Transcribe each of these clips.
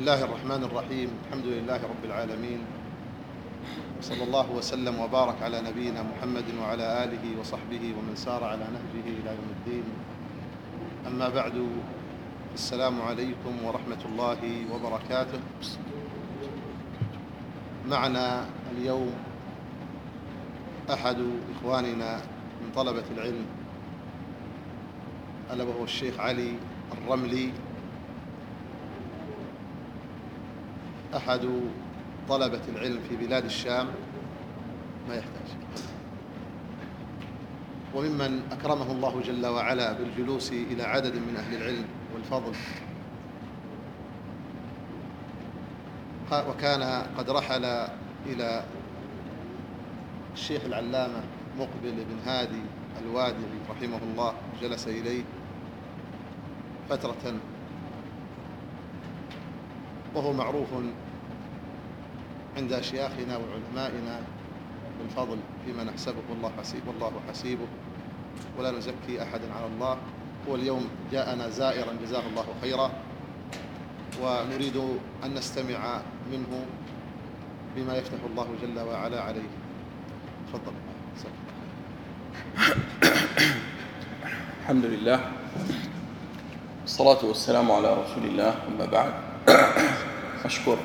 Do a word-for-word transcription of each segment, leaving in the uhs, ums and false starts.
الله الرحمن الرحيم. الحمد لله رب العالمين، وصلى الله وسلم وبارك على نبينا محمد وعلى آله وصحبه ومن سار على نهجه إلى يوم الدين. أما بعد، السلام عليكم ورحمة الله وبركاته. معنا اليوم أحد إخواننا من طلبة العلم، ألا وهو الشيخ علي الرملي، أحد طلبة العلم في بلاد الشام، ما يحتاج، وممن أكرمه الله جل وعلا بالجلوس إلى عدد من أهل العلم والفضل، وكان قد رحل إلى الشيخ العلامة مقبل بن هادي الوادعي رحمه الله، جلس إليه فترة، وهو معروف عند أشياخنا وعلمائنا بالفضل فيما نحسبه، والله حسيب والله حسيبه، ولا نزكي أحدا على الله. هو اليوم جاءنا زائرا جزاه الله خيرا، ونريد أن نستمع منه بما يفتح الله جل وعلا عليه. تفضل. الحمد لله، الصلاة والسلام على رسول الله، أما بعد. أشكر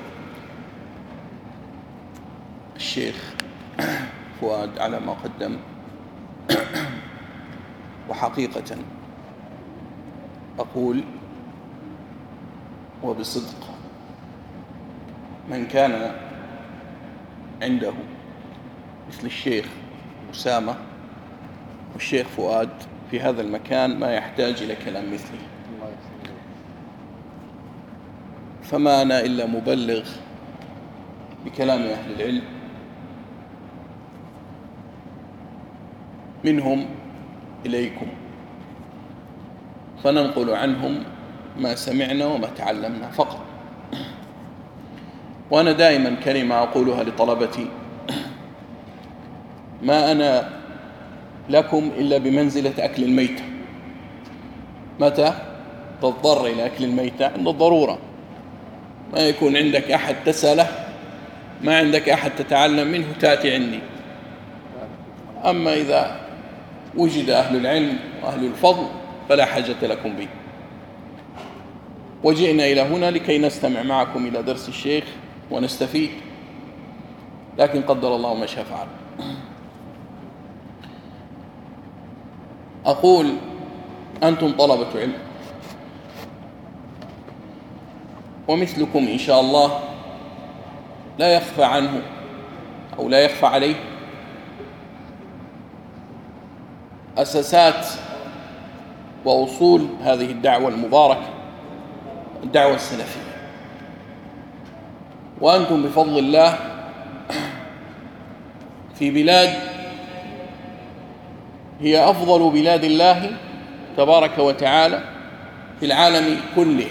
الشيخ فؤاد على ما قدم، وحقيقة أقول وبصدق من كان عنده مثل الشيخ أسامة والشيخ فؤاد في هذا المكان ما يحتاج إلى كلام مثله، فما أنا إلا مبلغ بكلام أهل العلم منهم إليكم، فننقل عنهم ما سمعنا وما تعلمنا فقط. وأنا دائما كلمة أقولها لطلبتي: ما أنا لكم إلا بمنزلة أكل الميتة. متى تضطر إلى أكل الميتة؟ عند الضرورة، ما يكون عندك أحد تسأله، ما عندك أحد تتعلم منه، تأتي عندي. أما إذا وجد أهل العلم وأهل الفضل فلا حاجة لكم به. وجئنا إلى هنا لكي نستمع معكم إلى درس الشيخ ونستفيد، لكن قدر الله ما شاء فعل. أقول أنتم طلبة علم، ومثلكم إن شاء الله لا يخفى عنه أو لا يخفى عليه أساسات وأصول هذه الدعوة المباركة، الدعوة السلفية. وأنتم بفضل الله في بلاد هي أفضل بلاد الله تبارك وتعالى في العالم كله،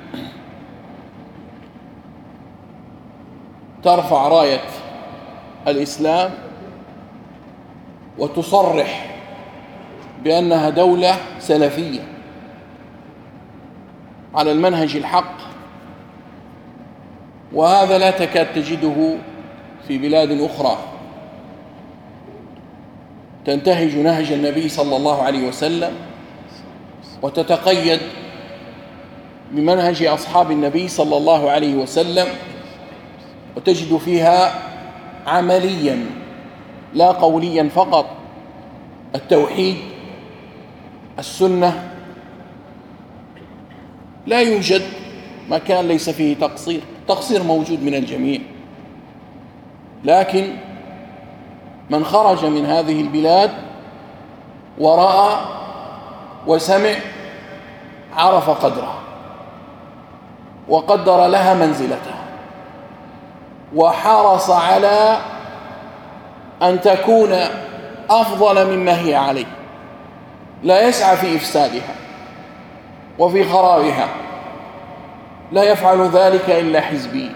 ترفع راية الإسلام وتصرح بأنها دولة سلفية على المنهج الحق، وهذا لا تكاد تجده في بلاد أخرى تنتهج نهج النبي صلى الله عليه وسلم وتتقيد بمنهج أصحاب النبي صلى الله عليه وسلم، وتجد فيها عمليا لا قوليا فقط التوحيد، السنة. لا يوجد مكان ليس فيه تقصير، تقصير موجود من الجميع، لكن من خرج من هذه البلاد ورأى وسمع عرف قدرها وقدر لها منزلتها، وحرص على أن تكون أفضل مما هي عليه، لا يسعى في إفسادها وفي خرابها، لا يفعل ذلك إلا حزبي،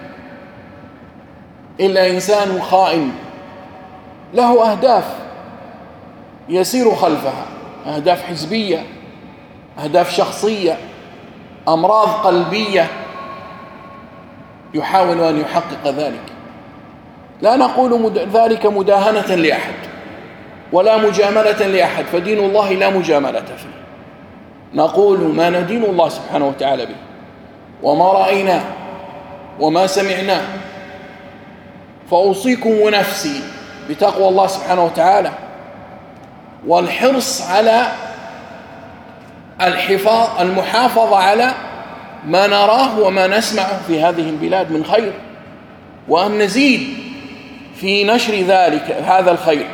إلا إنسان خائن له أهداف يسير خلفها، أهداف حزبية، أهداف شخصية، أمراض قلبية يحاول أن يحقق ذلك. لا نقول مد... ذلك مداهنة لأحد ولا مجاملة لأحد، فدين الله لا مجاملة فيه. نقول ما ندين الله سبحانه وتعالى به وما رأيناه وما سمعناه. فأوصيكم ونفسي بتقوى الله سبحانه وتعالى والحرص على الحفاظ المحافظة على ما نراه وما نسمعه في هذه البلاد من خير، وأن نزيد في نشر ذلك هذا الخير.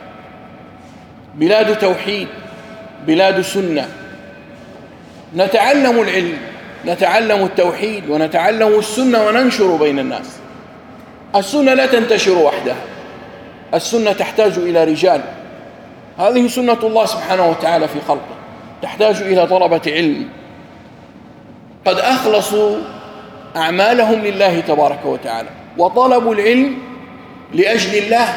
بلاد توحيد، بلاد سنة، نتعلم العلم، نتعلم التوحيد ونتعلم السنة وننشر بين الناس. السنة لا تنتشر وحدها، السنة تحتاج إلى رجال. هذه سنة الله سبحانه وتعالى في خلقه، تحتاج إلى طلبة علم قد أخلصوا أعمالهم لله تبارك وتعالى وطلبوا العلم لأجل الله،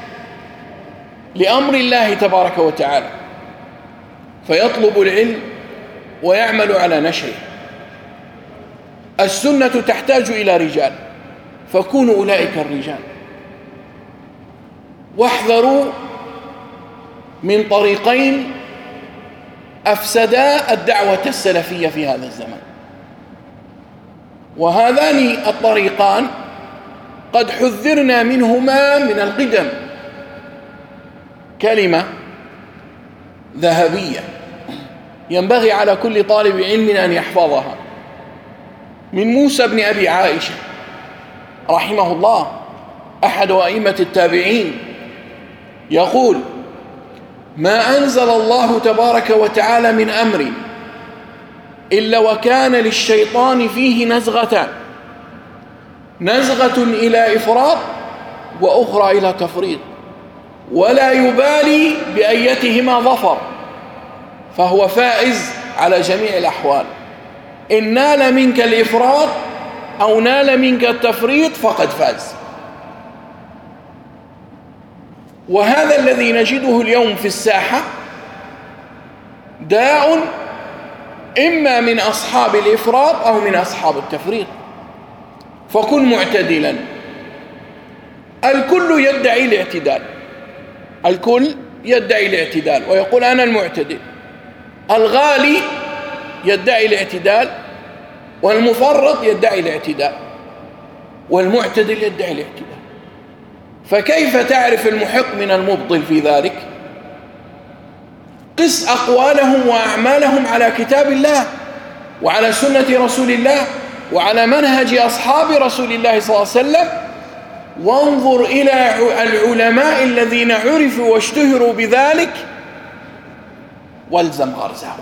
لأمر الله تبارك وتعالى، فيطلب العلم ويعمل على نشره. السنة تحتاج إلى رجال، فكونوا أولئك الرجال. واحذروا من طريقين أفسدا الدعوة السلفية في هذا الزمن، وهذان الطريقان قد حذرنا منهما من القدم. كلمة ذهبية ينبغي على كل طالب علم أن يحفظها، من موسى بن أبي عائشة رحمه الله أحد أئمة التابعين، يقول: ما أنزل الله تبارك وتعالى من أمر إلا وكان للشيطان فيه نزغتان، نزغة إلى إفراط وأخرى إلى تفريط، ولا يبالي بأيتهما ظفر، فهو فائز على جميع الأحوال. إن نال منك الإفراط أو نال منك التفريط فقد فاز. وهذا الذي نجده اليوم في الساحة داء إما من أصحاب الإفراط أو من أصحاب التفريط، فكن معتدلا. الكل يدعي الاعتدال، الكل يدعي الاعتدال ويقول أنا المعتدل. الغالي يدعي الاعتدال، والمفرط يدعي الاعتدال، والمعتدل يدعي الاعتدال. فكيف تعرف المحق من المبطل في ذلك؟ قس أقوالهم وأعمالهم على كتاب الله وعلى سنة رسول الله وعلى منهج أصحاب رسول الله صلى الله عليه وسلم، وانظر إلى العلماء الذين عرفوا واشتهروا بذلك والزم غرزهم.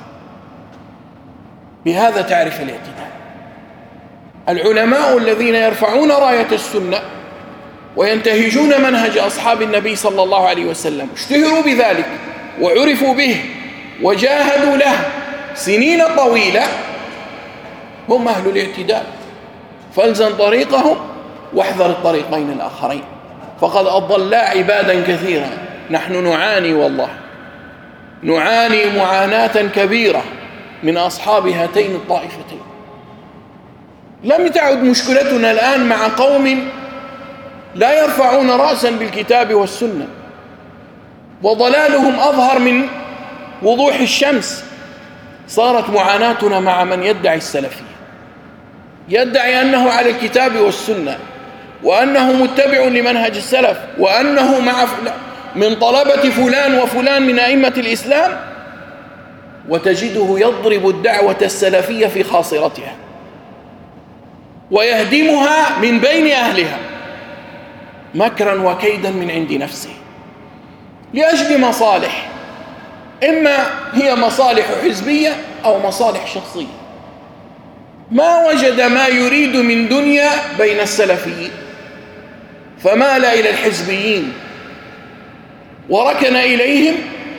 بهذا تعرف الاعتدال. العلماء الذين يرفعون راية السنة وينتهجون منهج أصحاب النبي صلى الله عليه وسلم اشتهروا بذلك وعرفوا به وجاهدوا له سنين طويلة، هم أهل الاعتدال. فالزم طريقهم واحذر الطريقين الآخرين، فقد أضلا عبادا كثيرا. نحن نعاني والله، نعاني معاناة كبيرة من أصحاب هاتين الطائفتين. لم تعد مشكلتنا الآن مع قوم لا يرفعون رأسا بالكتاب والسنة، وضلالهم أظهر من وضوح الشمس. صارت معاناتنا مع من يدعي السلفية، يدعي أنه على الكتاب والسنة، وأنه متبع لمنهج السلف، وأنه مع من طلبة فلان وفلان من أئمة الإسلام، وتجده يضرب الدعوة السلفية في خاصرتها ويهدمها من بين أهلها مكرا وكيدا من عند نفسه لأجل مصالح، إما هي مصالح حزبية أو مصالح شخصية. ما وجد ما يريد من دنيا بين السلفيين فمال إلى الحزبيين وركن إليهم،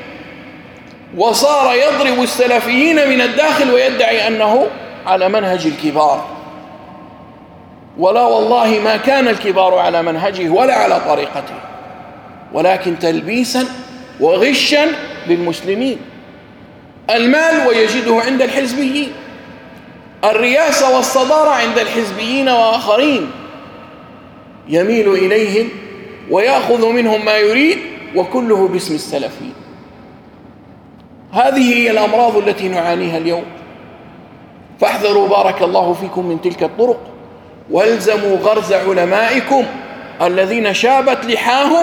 وصار يضرب السلفيين من الداخل ويدعي أنه على منهج الكبار. ولا والله ما كان الكبار على منهجه ولا على طريقته، ولكن تلبيسا وغشا للمسلمين. المال ويجده عند الحزبيين، الرياسة والصدارة عند الحزبيين وآخرين، يميل إليهم ويأخذ منهم ما يريد، وكله باسم السلفيين. هذه هي الأمراض التي نعانيها اليوم. فاحذروا بارك الله فيكم من تلك الطرق، والزموا غرز علمائكم الذين شابت لحاهم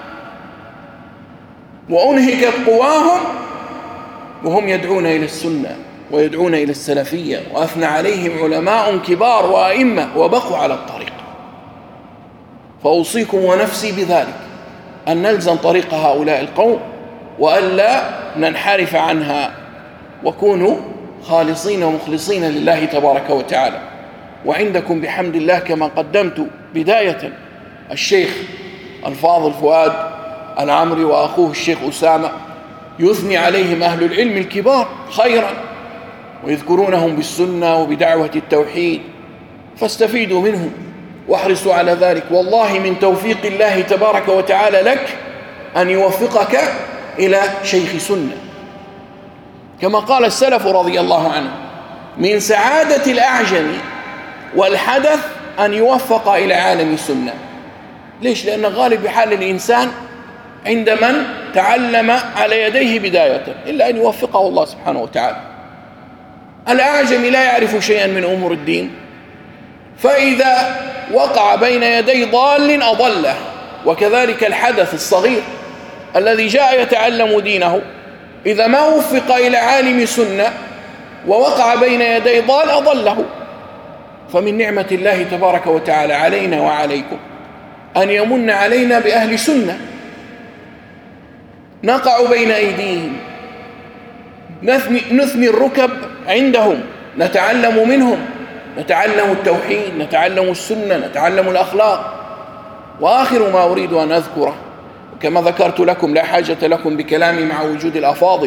وأنهكت قواهم وهم يدعون إلى السنة ويدعون إلى السلفية، وأثنى عليهم علماء كبار وأئمة وبقوا على الطريق. فأوصيكم ونفسي بذلك أن نلزم طريق هؤلاء القوم وألا ننحرف عنها، وكونوا خالصين ومخلصين لله تبارك وتعالى. وعندكم بحمد الله كما قدمت بداية الشيخ الفاضل فؤاد العمري وأخوه الشيخ أسامة يثني عليهم أهل العلم الكبار خيرا ويذكرونهم بالسنة وبدعوة التوحيد، فاستفيدوا منهم واحرصوا على ذلك. والله من توفيق الله تبارك وتعالى لك أن يوفقك إلى شيخ سنة، كما قال السلف رضي الله عنه: من سعادة الأعجم والحدث أن يوفق إلى عالم السنة. ليش؟ لأن غالب حال الإنسان عند من تعلم على يديه بداية إلا أن يوفقه الله سبحانه وتعالى. الأعجم لا يعرف شيئا من أمور الدين، فإذا وقع بين يدي ضال أضله. وكذلك الحدث الصغير الذي جاء يتعلم دينه إذا ما وفق إلى عالم سنة ووقع بين يدي ضال أضله. فمن نعمة الله تبارك وتعالى علينا وعليكم أن يمن علينا بأهل سنة نقع بين أيديهم، نثني, نثني الركب عندهم، نتعلم منهم، نتعلم التوحيد، نتعلم السنة، نتعلم الأخلاق. وآخر ما أريد أن أذكره، كما ذكرت لكم لا حاجة لكم بكلامي مع وجود الأفاضل،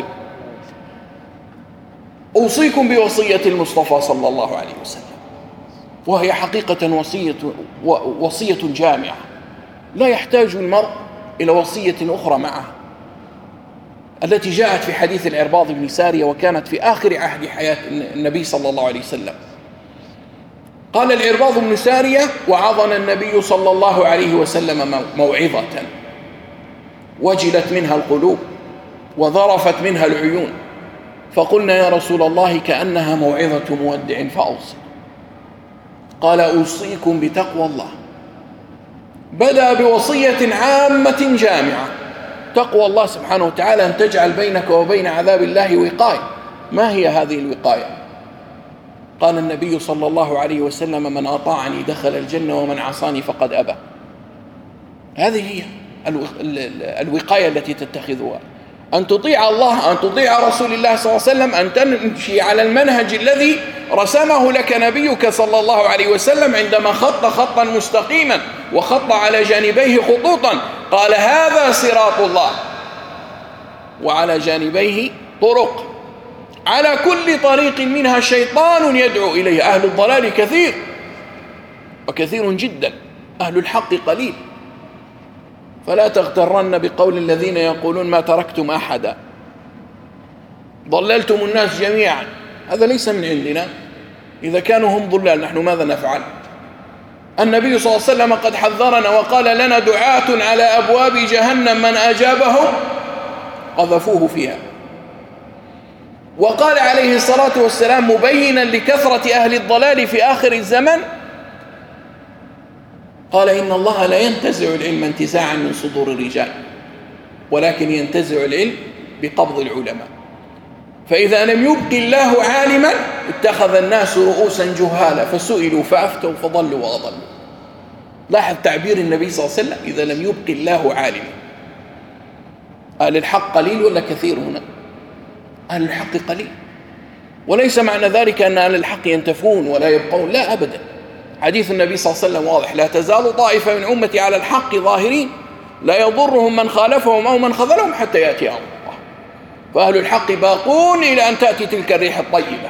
أوصيكم بوصية المصطفى صلى الله عليه وسلم، وهي حقيقة وصية, وصية جامعة لا يحتاج المرء إلى وصية أخرى معها، التي جاءت في حديث العرباض بن سارية وكانت في آخر عهد حياة النبي صلى الله عليه وسلم. قال العرباض بن سارية: وعظنا النبي صلى الله عليه وسلم موعظة وجلت منها القلوب وظرفت منها العيون، فقلنا يا رسول الله كأنها موعظة مودع فأوصي. قال: أوصيكم بتقوى الله. بدأ بوصية عامة جامعة، تقوى الله سبحانه وتعالى، أن تجعل بينك وبين عذاب الله وقاية. ما هي هذه الوقاية؟ قال النبي صلى الله عليه وسلم: من أطاعني دخل الجنة ومن عصاني فقد أبى. هذه هي الوقاية التي تتخذها، أن تطيع الله، أن تطيع رسول الله صلى الله عليه وسلم، أن تمشي على المنهج الذي رسمه لك نبيك صلى الله عليه وسلم عندما خط خطا مستقيما وخط على جانبيه خطوطا، قال: هذا صراط الله، وعلى جانبيه طرق، على كل طريق منها شيطان يدعو إليه. أهل الضلال كثير وكثير جدا، أهل الحق قليل. فلا تغترن بقول الذين يقولون ما تركتم أحدا، ضللتم الناس جميعا. هذا ليس من عندنا. إذا كانوا هم ضلال نحن ماذا نفعل؟ النبي صلى الله عليه وسلم قد حذرنا وقال لنا: دعاة على أبواب جهنم من أجابهم قذفوه فيها. وقال عليه الصلاة والسلام مبينا لكثرة أهل الضلال في آخر الزمن، قال: إن الله لا ينتزع العلم انتزاعا من صدور الرجال، ولكن ينتزع العلم بقبض العلماء. فإذا لم يبق الله عالما اتخذ الناس رؤوسا جهالا فسئلوا فأفتوا فضلوا وأضلوا. لاحظ تعبير النبي صلى الله عليه وسلم: إذا لم يبق الله عالما. أهل الحق قليل ولا كثير هنا؟ أهل الحق قليل، وليس معنى ذلك أن أهل الحق ينتفون ولا يبقون، لا أبدا. حديث النبي صلى الله عليه وسلم واضح: لا تزال طائفة من أمتي على الحق ظاهرين لا يضرهم من خالفهم أو من خذلهم حتى يأتي أمر الله. فأهل الحق باقون إلى أن تأتي تلك الريح الطيبة.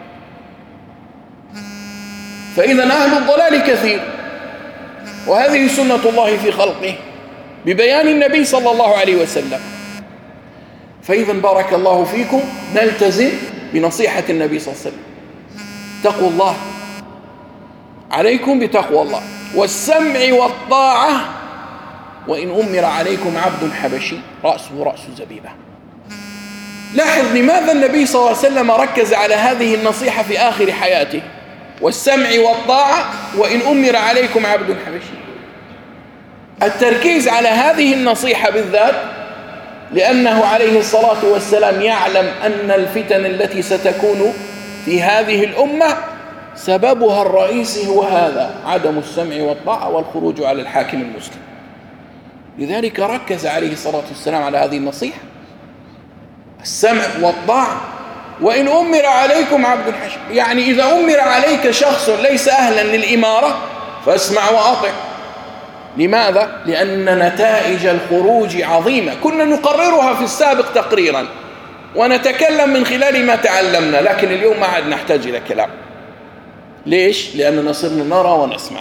فإذا أهل الضلال كثير، وهذه سنة الله في خلقه ببيان النبي صلى الله عليه وسلم. فإذا بارك الله فيكم نلتزم بنصيحة النبي صلى الله عليه وسلم. تقوى الله، عليكم بتقوى الله. والسمع والطاعة وإن أمر عليكم عبد حبشي رأسه رأس زبيبة. لاحظ لماذا النبي صلى الله عليه وسلم ركز على هذه النصيحة في آخر حياته، والسمع والطاعة وإن أمر عليكم عبد حبشي. التركيز على هذه النصيحة بالذات لأنه عليه الصلاة والسلام يعلم أن الفتن التي ستكون في هذه الأمة سببها الرئيسي هو هذا، عدم السمع والطاعة والخروج على الحاكم المسلم. لذلك ركز عليه الصلاة والسلام على هذه النصيحة، السمع والطاعة وإن أمر عليكم عبد حبشي، يعني إذا أمر عليك شخص ليس أهلا للإمارة فاسمع وأطع. لماذا؟ لأن نتائج الخروج عظيمة، كنا نقررها في السابق تقريرا ونتكلم من خلال ما تعلمنا، لكن اليوم ما عاد نحتاج إلى كلام. ليش؟ لأننا صرنا نرى ونسمع.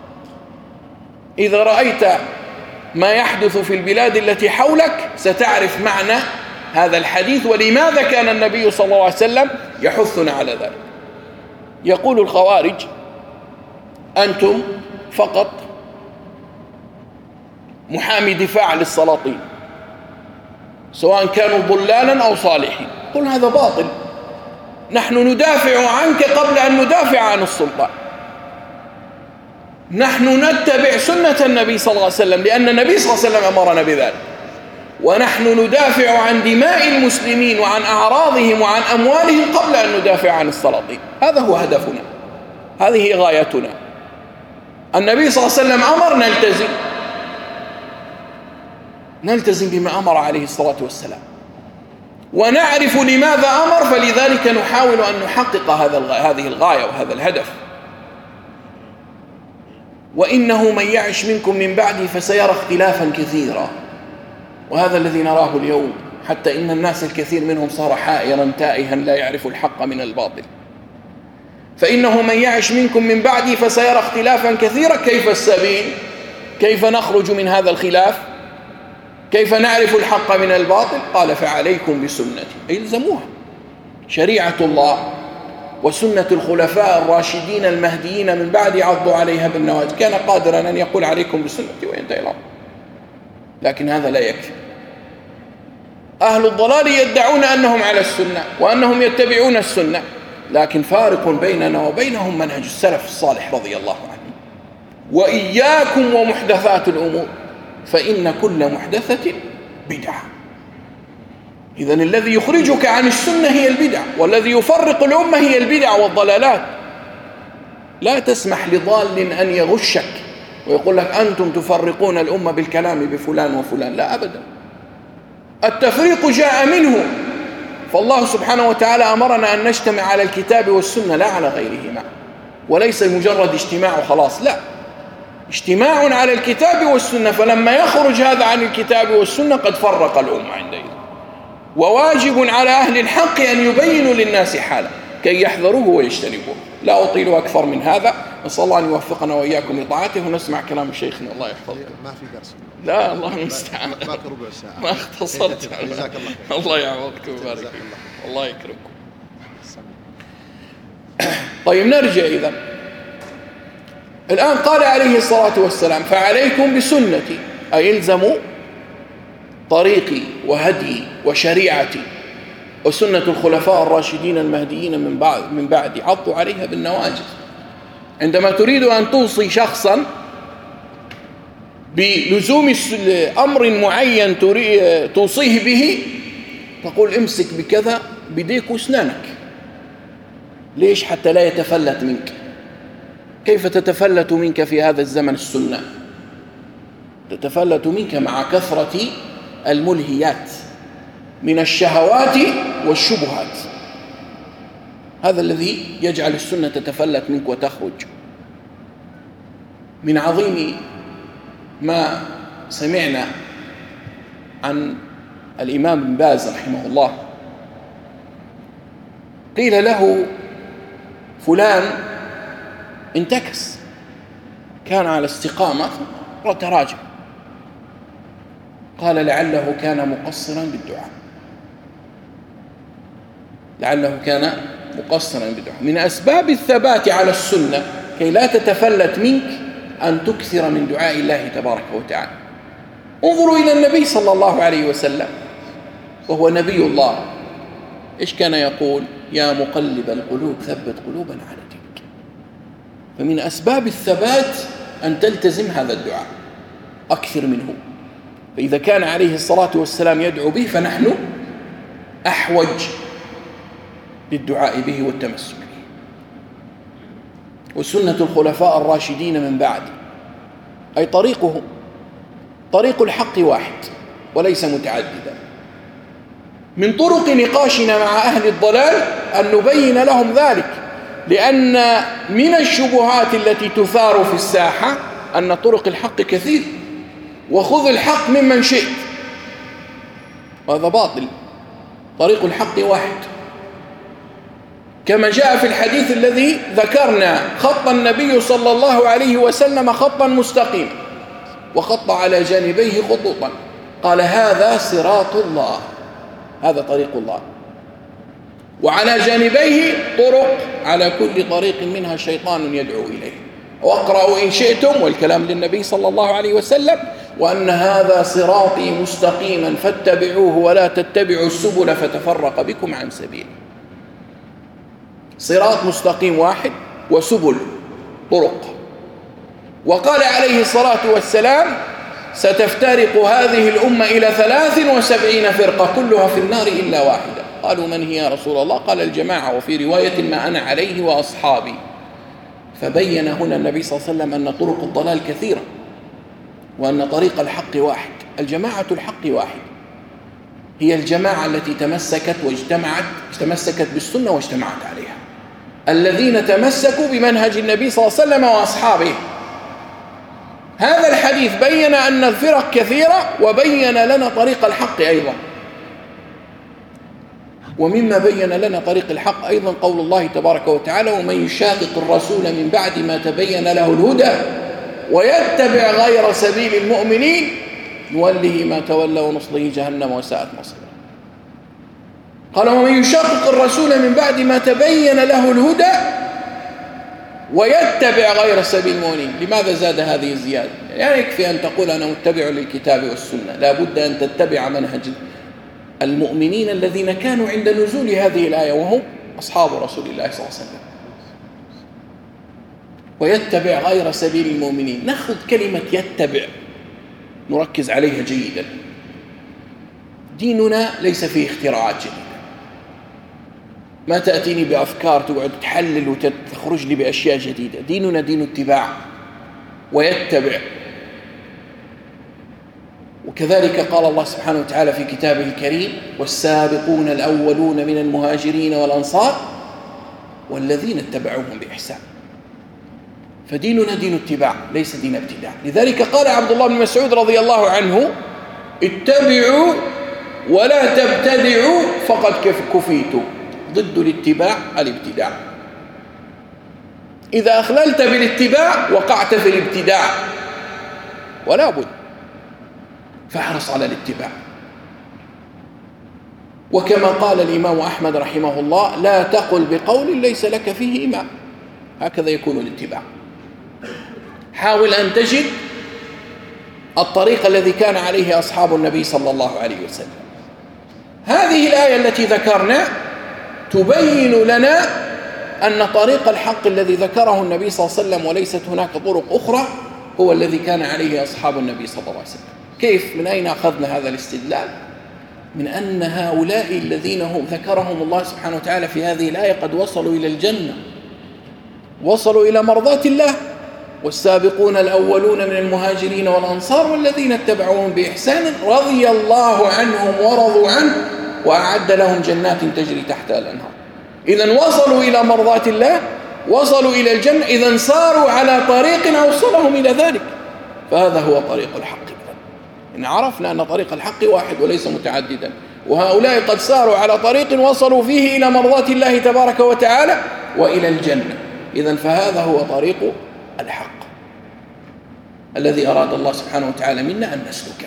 إذا رأيت ما يحدث في البلاد التي حولك ستعرف معنى هذا الحديث ولماذا كان النبي صلى الله عليه وسلم يحثنا على ذلك. يقول الخوارج: أنتم فقط محامي دفاع للسلاطين سواء كانوا ضلالا أو صالحين. قل هذا باطل، نحن ندافع عنك قبل أن ندافع عن السلطان. نحن نتبع سنة النبي صلى الله عليه وسلم لأن النبي صلى الله عليه وسلم أمرنا بذلك، ونحن ندافع عن دماء المسلمين وعن أعراضهم وعن أموالهم قبل أن ندافع عن السلاطين. هذا هو هدفنا، هذه غايتنا. النبي صلى الله عليه وسلم أمر، نلتزم نلتزم بما أمر عليه الصلاة والسلام، ونعرف لماذا أمر، فلذلك نحاول أن نحقق هذا هذه الغاية وهذا الهدف. وإنه من يعش منكم من بعدي فسيرى اختلافا كثيرا، وهذا الذي نراه اليوم، حتى إن الناس الكثير منهم صار حائرا تائها لا يعرف الحق من الباطل. فإنه من يعش منكم من بعدي فسيرى اختلافا كثيرا. كيف السبيل؟ كيف نخرج من هذا الخلاف؟ كيف نعرف الحق من الباطل؟ قال: فعليكم بسنتي، الزموها، شريعة الله وسنة الخلفاء الراشدين المهديين من بعد عضوا عليها بالنواجذ. كان قادرا أن يقول عليكم بسنتي وينتهي الأمر، لكن هذا لا يكفي. أهل الضلال يدعون أنهم على السنة وأنهم يتبعون السنة، لكن فارق بيننا وبينهم منهج السلف الصالح رضي الله عنه. وإياكم ومحدثات الأمور فإن كل محدثة بدعة. إذن الذي يخرجك عن السنة هي البدع، والذي يفرق الأمة هي البدع والضلالات. لا تسمح لضال أن يغشك ويقول لك أنتم تفرقون الأمة بالكلام بفلان وفلان، لا أبدا. التفريق جاء منه، فالله سبحانه وتعالى أمرنا أن نجتمع على الكتاب والسنة لا على غيرهما، وليس مجرد اجتماع وخلاص، لا، اجتماع على الكتاب والسنة. فلما يخرج هذا عن الكتاب والسنة قد فرق الأمة عندئذ. وواجب على أهل الحق أن يبينوا للناس حاله كي يحذروه ويجتنبوه. لا أطيل أكثر من هذا، نسأل الله أن يوفقنا وإياكم لطاعته، ونسمع كلام شيخنا الله يحفظك. ما في درس. لا، الله المستعان. ما في ربع ساعة. ما اختصرت. جزاك الله خير. الله يعوضكم ويبارك فيكم. الله يكرمكم. طيب نرجع إذا. الآن قال عليه الصلاة والسلام: فعليكم بسنتي، أي الزموا طريقي وهدي وشريعتي وسنة الخلفاء الراشدين المهديين من بعد من بعد عضوا عليها بالنواجذ. عندما تريد أن توصي شخصا بلزوم أمر معين توصيه به تقول: امسك بكذا بديك واسنانك. ليش؟ حتى لا يتفلت منك. كيف تتفلت منك في هذا الزمن السنة؟ تتفلت منك مع كثرة الملهيات من الشهوات والشبهات. هذا الذي يجعل السنة تتفلت منك وتخرج. من عظيم ما سمعنا عن الإمام ابن باز رحمه الله، قيل له: فلان انتكس، كان على استقامة وتراجع. قال: لعله كان مقصرا بالدعاء، لعله كان مقصرا بالدعاء. من أسباب الثبات على السنة كي لا تتفلت منك أن تكثر من دعاء الله تبارك وتعالى. انظروا إلى النبي صلى الله عليه وسلم وهو نبي الله، إيش كان يقول؟ يا مقلب القلوب ثبت قلوبنا على دينك. فمن أسباب الثبات أن تلتزم هذا الدعاء، أكثر منه. فإذا كان عليه الصلاة والسلام يدعو به فنحن أحوج للدعاء به والتمسك به. وسنة الخلفاء الراشدين من بعد أي طريقهم طريق الحق واحد وليس متعددا. من طرق نقاشنا مع أهل الضلال أن نبين لهم ذلك، لأن من الشبهات التي تثار في الساحة أن طرق الحق كثير، وخذ الحق ممن شئت، وهذا باطل. طريق الحق واحد، كما جاء في الحديث الذي ذكرنا: خط النبي صلى الله عليه وسلم خطا مستقيما وخط على جانبيه خطوطا، قال هذا صراط الله، هذا طريق الله، وعلى جانبيه طرق، على كل طريق منها شيطان يدعو إليه. واقرأوا إن شئتم، والكلام للنبي صلى الله عليه وسلم: وأن هذا صراطي مستقيما فاتبعوه ولا تتبعوا السبل فتفرق بكم عن سبيله. صراط مستقيم واحد، وسبل طرق. وقال عليه الصلاة والسلام: ستفترق هذه الأمة إلى ثلاث وسبعين فرقة كلها في النار إلا واحدة. قالوا: من هي يا رسول الله؟ قال: الجماعة، وفي رواية: ما أنا عليه وأصحابي. فبين هنا النبي صلى الله عليه وسلم أن طرق الضلال كثيرة، وأن طريق الحق واحد. الجماعة الحق واحد، هي الجماعة التي تمسكت واجتمعت تمسكت بالسنة واجتمعت عليها، الذين تمسكوا بمنهج النبي صلى الله عليه وسلم وأصحابه. هذا الحديث بين أن الفرق كثيرة، وبين لنا طريق الحق أيضا. ومما بين لنا طريق الحق أيضا قول الله تبارك وتعالى: ومن يشاقق الرسول من بعد ما تبين له الهدى ويتبع غير سبيل المؤمنين نوله ما تولى ونصله جهنم وساءت مصيرا. قال: ومن يشاقق الرسول من بعد ما تبين له الهدى ويتبع غير سبيل المؤمنين. لماذا زاد هذه الزيادة؟ يعني يكفي أن تقول أنا متبع للكتاب والسنة، لا بد أن تتبع منهج المؤمنين الذين كانوا عند نزول هذه الآية، وهم أصحاب رسول الله صلى الله عليه وسلم. ويتبع غير سبيل المؤمنين. نأخذ كلمة يتبع نركز عليها جيدا. ديننا ليس فيه اختراعات جديدة، ما تأتيني بأفكار تقعد تحلل وتخرج لي بأشياء جديدة. ديننا دين اتباع ويتبع. وكذلك قال الله سبحانه وتعالى في كتابه الكريم: والسابقون الأولون من المهاجرين والأنصار والذين اتبعوهم بإحسان. فديننا دين اتباع ليس دين ابتداع. لذلك قال عبد الله بن مسعود رضي الله عنه: اتبعوا ولا تبتدعوا فقد كفيتوا. ضد الاتباع الابتداع. إذا أخللت بالاتباع وقعت في الابتداع، ولا بد، فاحرص على الاتباع. وكما قال الإمام أحمد رحمه الله: لا تقل بقول ليس لك فيه إمام. هكذا يكون الاتباع. حاول أن تجد الطريق الذي كان عليه أصحاب النبي صلى الله عليه وسلم. هذه الآية التي ذكرنا تبين لنا أن طريق الحق الذي ذكره النبي صلى الله عليه وسلم وليست هناك طرق أخرى هو الذي كان عليه أصحاب النبي صلى الله عليه وسلم. كيف؟ من أين أخذنا هذا الاستدلال؟ من أن هؤلاء الذين هم ذكرهم الله سبحانه وتعالى في هذه الآية قد وصلوا إلى الجنة، وصلوا إلى مرضاة الله. والسابقون الأولون من المهاجرين والأنصار والذين اتبعوهم بإحسان رضي الله عنهم ورضوا عنه وأعد لهم جنات تجري تحتها الأنهار. إذن وصلوا إلى مرضاة الله، وصلوا إلى الجنة، إذن صاروا على طريق أوصلهم إلى ذلك. فهذا هو طريق الحق. إن عرفنا أن طريق الحق واحد وليس متعددا، وهؤلاء قد ساروا على طريق وصلوا فيه إلى مرضاة الله تبارك وتعالى وإلى الجنة. إذن فهذا هو طريق الحق الذي أراد الله سبحانه وتعالى منا أن نسلكه.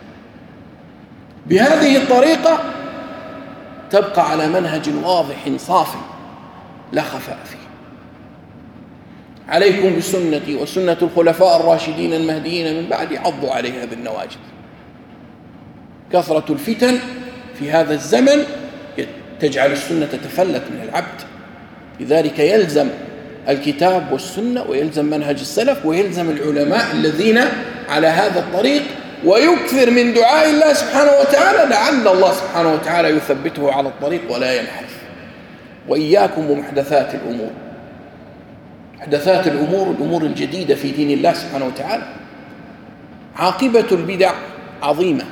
بهذه الطريقة تبقى على منهج واضح صافي لا خفاء فيه. عليكم بسنتي وسنة الخلفاء الراشدين المهديين من بعد، عضوا عليها بالنواجذ. كثرة الفتن في هذا الزمن تجعل السنة تتفلت من العبد، لذلك يلزم الكتاب والسنة ويلزم منهج السلف ويلزم العلماء الذين على هذا الطريق، ويكثر من دعاء الله سبحانه وتعالى لعل الله سبحانه وتعالى يثبته على الطريق ولا ينحرف. وإياكم ومحدثات الأمور، محدثات الأمور الأمور الجديدة في دين الله سبحانه وتعالى. عاقبة البدع عظيمة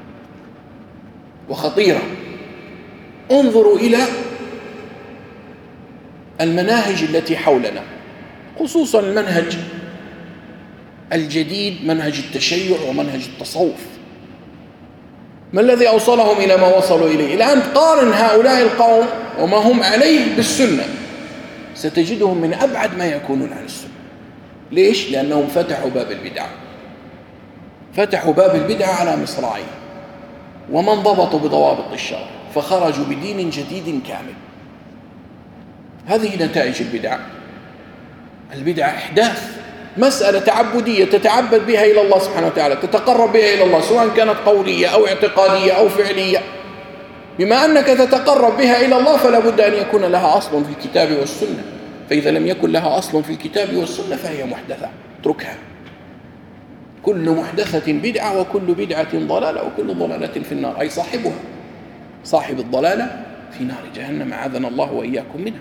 وخطيرة. انظروا إلى المناهج التي حولنا، خصوصا المنهج الجديد، منهج التشيع ومنهج التصوف. ما الذي أوصلهم إلى ما وصلوا إليه؟ الآن قارن هؤلاء القوم وما هم عليه بالسنة، ستجدهم من أبعد ما يكونون عن السنة. ليش؟ لأنهم فتحوا باب البدع، فتحوا باب البدع على مصراعيه، وما انضبطوا بضوابط الشرع، فخرجوا بدين جديد كامل. هذه نتائج البدع. البدع إحداث، مسألة تعبدية تتعبد بها إلى الله سبحانه وتعالى، تتقرب بها إلى الله، سواء كانت قولية أو اعتقادية أو فعلية. بما أنك تتقرب بها إلى الله فلا بد أن يكون لها أصل في الكتاب والسنة، فإذا لم يكن لها أصل في الكتاب والسنة فهي محدثة، اتركها. كل محدثة بدعة وكل بدعة ضلالة وكل ضلالة في النار، أي صاحبها صاحب الضلالة في نار جهنم، أعاذنا الله وإياكم منها.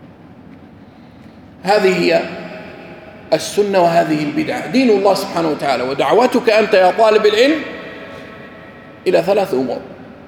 هذه هي السنة وهذه البدعة، دين الله سبحانه وتعالى. ودعوتك أنت يا طالب العلم إلى ثلاث أمور،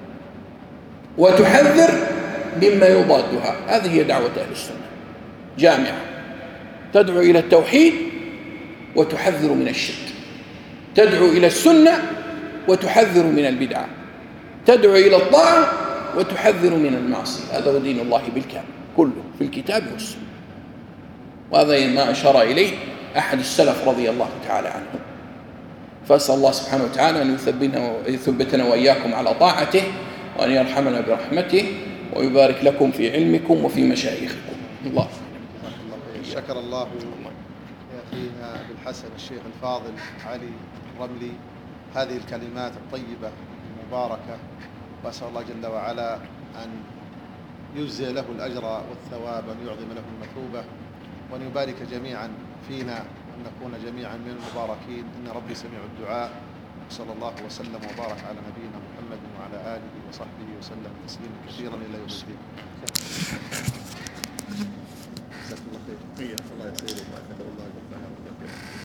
وتحذر مما يضادها. هذه هي دعوة أهل السنة جامعة، تدعو إلى التوحيد وتحذر من الشرك، تدعو إلى السنة وتحذر من البدعة، تدعو إلى الطاعة وتحذر من المعصية. هذا هو دين الله بالكامل كله في الكتاب والسنة، وهذا ما أشار إليه أحد السلف رضي الله تعالى عنه. فأسأل الله سبحانه وتعالى أن يثبتنا وإياكم على طاعته، وأن يرحمنا برحمته، ويبارك لكم في علمكم وفي مشايخكم. الله شكر الله يا أخينا أبي الحسن الشيخ الفاضل علي الرملي هذه الكلمات الطيبة المباركة، وأسأل الله جل وعلا أن يجزي له الأجر والثواب، وأن يعظم له المثوبة، وأن يبارك جميعا فينا، وأن نكون جميعا من المباركين. إن ربي سميع الدعاء. صلى الله وسلم وبارك على نبينا محمد وعلى آله وصحبه وسلم تسليما كثيرا إلى يوم الدين. جزاك الله خير. الله يسعدك.